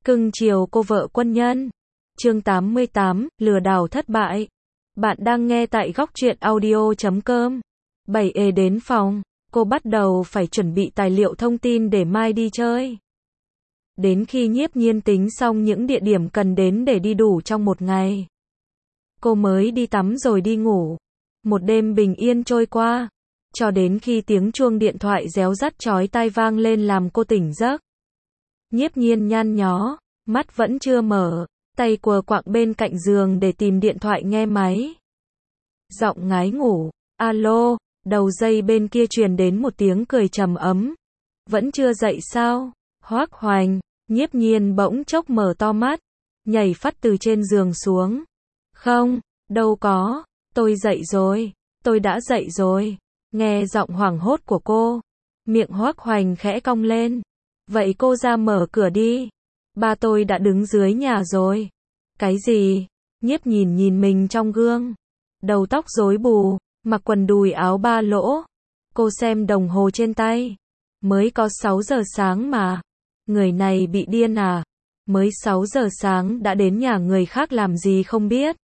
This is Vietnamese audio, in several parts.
Cưng chiều cô vợ quân nhân. Chương 88, lừa đảo thất bại. Bạn đang nghe tại góc truyện audio.com. 7 đến phòng, cô bắt đầu phải chuẩn bị tài liệu thông tin để mai đi chơi. Đến khi Nhiếp Nhiên tính xong những địa điểm cần đến để đi đủ trong một ngày, cô mới đi tắm rồi đi ngủ. Một đêm bình yên trôi qua, cho đến khi tiếng chuông điện thoại réo rắt chói tai vang lên làm cô tỉnh giấc. Nhiếp Nhiên nhăn nhó, mắt vẫn chưa mở, tay quờ quạng bên cạnh giường để tìm điện thoại nghe máy. Giọng ngái ngủ, alo, đầu dây bên kia truyền đến một tiếng cười trầm ấm. Vẫn chưa dậy sao? Hoác Hoành. Nhiếp Nhiên bỗng chốc mở to mắt, nhảy phắt từ trên giường xuống. Không, đâu có, tôi dậy rồi, tôi đã dậy rồi. Nghe giọng hoảng hốt của cô, miệng Hoác Hoành khẽ cong lên. Vậy cô ra mở cửa đi. Ba tôi đã đứng dưới nhà rồi. Cái gì? Nhiếp nhìn mình trong gương. Đầu tóc rối bù, mặc quần đùi áo ba lỗ. Cô xem đồng hồ trên tay. Mới có 6 giờ sáng mà. Người này bị điên à? Mới 6 giờ sáng đã đến nhà người khác làm gì không biết.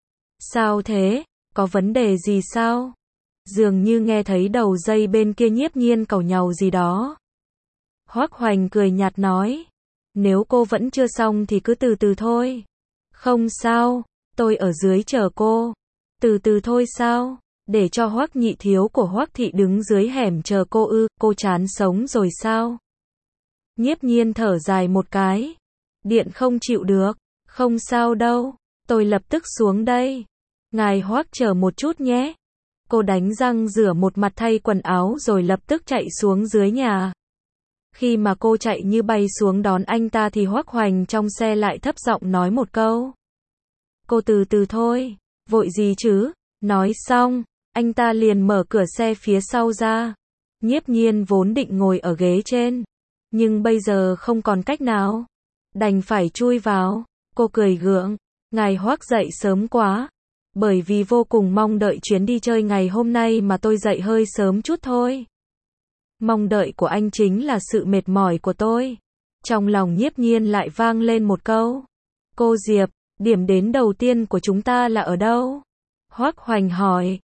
Sao thế? Có vấn đề gì sao? Dường như nghe thấy đầu dây bên kia Nhiếp Nhiên càu nhàu gì đó. Hoác Hoành cười nhạt nói. Nếu cô vẫn chưa xong thì cứ từ từ thôi. Không sao, tôi ở dưới chờ cô. Từ từ thôi sao? Để cho Hoác nhị thiếu của Hoác thị đứng dưới hẻm chờ cô ư? Cô chán sống rồi sao? Nhiếp Nhiên thở dài một cái. Điện không chịu được. Không sao đâu, tôi lập tức xuống đây. Ngài Hoác chờ một chút nhé. Cô đánh răng rửa một mặt thay quần áo rồi lập tức chạy xuống dưới nhà. Khi mà cô chạy như bay xuống đón anh ta thì Hoác Hoành trong xe lại thấp giọng nói một câu. Cô từ từ thôi, vội gì chứ? Nói xong, anh ta liền mở cửa xe phía sau ra. Nhiếp Nhiên vốn định ngồi ở ghế trên, nhưng bây giờ không còn cách nào, đành phải chui vào. Cô cười gượng, ngài Hoác dậy sớm quá. Bởi vì vô cùng mong đợi chuyến đi chơi ngày hôm nay mà tôi dậy hơi sớm chút thôi. Mong đợi của anh chính là sự mệt mỏi của tôi. Trong lòng Nhiếp Nhiên lại vang lên một câu. Cô Diệp, điểm đến đầu tiên của chúng ta là ở đâu? Hoác Hoành hỏi.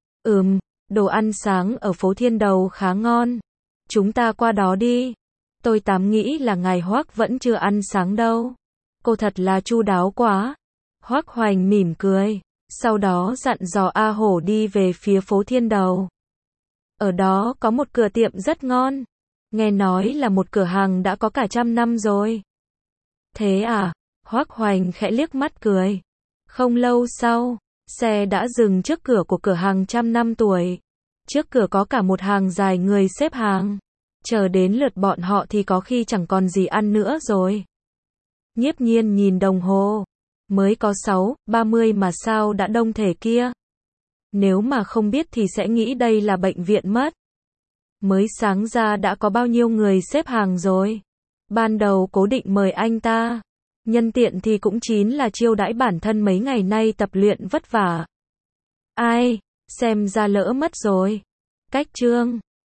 Đồ ăn sáng ở phố Thiên Đầu khá ngon. Chúng ta qua đó đi. Tôi nghĩ là ngài Hoác vẫn chưa ăn sáng đâu. Cô thật là chu đáo quá. Hoác Hoành mỉm cười. Sau đó dặn dò A Hổ đi về phía phố Thiên Đầu. Ở đó có một cửa tiệm rất ngon. Nghe nói là một cửa hàng đã có cả 100 năm rồi. Thế à? Hoác Hoành khẽ liếc mắt cười. Không lâu sau, xe đã dừng trước cửa của cửa hàng 100 năm tuổi. Trước cửa có cả một hàng dài người xếp hàng. Chờ đến lượt bọn họ thì có khi chẳng còn gì ăn nữa rồi. Nhiếp Nhiên nhìn đồng hồ. Mới có 6:30 mà sao đã đông thế kia. Nếu mà không biết thì sẽ nghĩ đây là bệnh viện mất. Mới sáng ra đã có bao nhiêu người xếp hàng rồi. Ban đầu cố định mời anh ta. Nhân tiện thì cũng chính là chiêu đãi bản thân mấy ngày nay tập luyện vất vả. Ai, xem ra lỡ mất rồi. Cách chương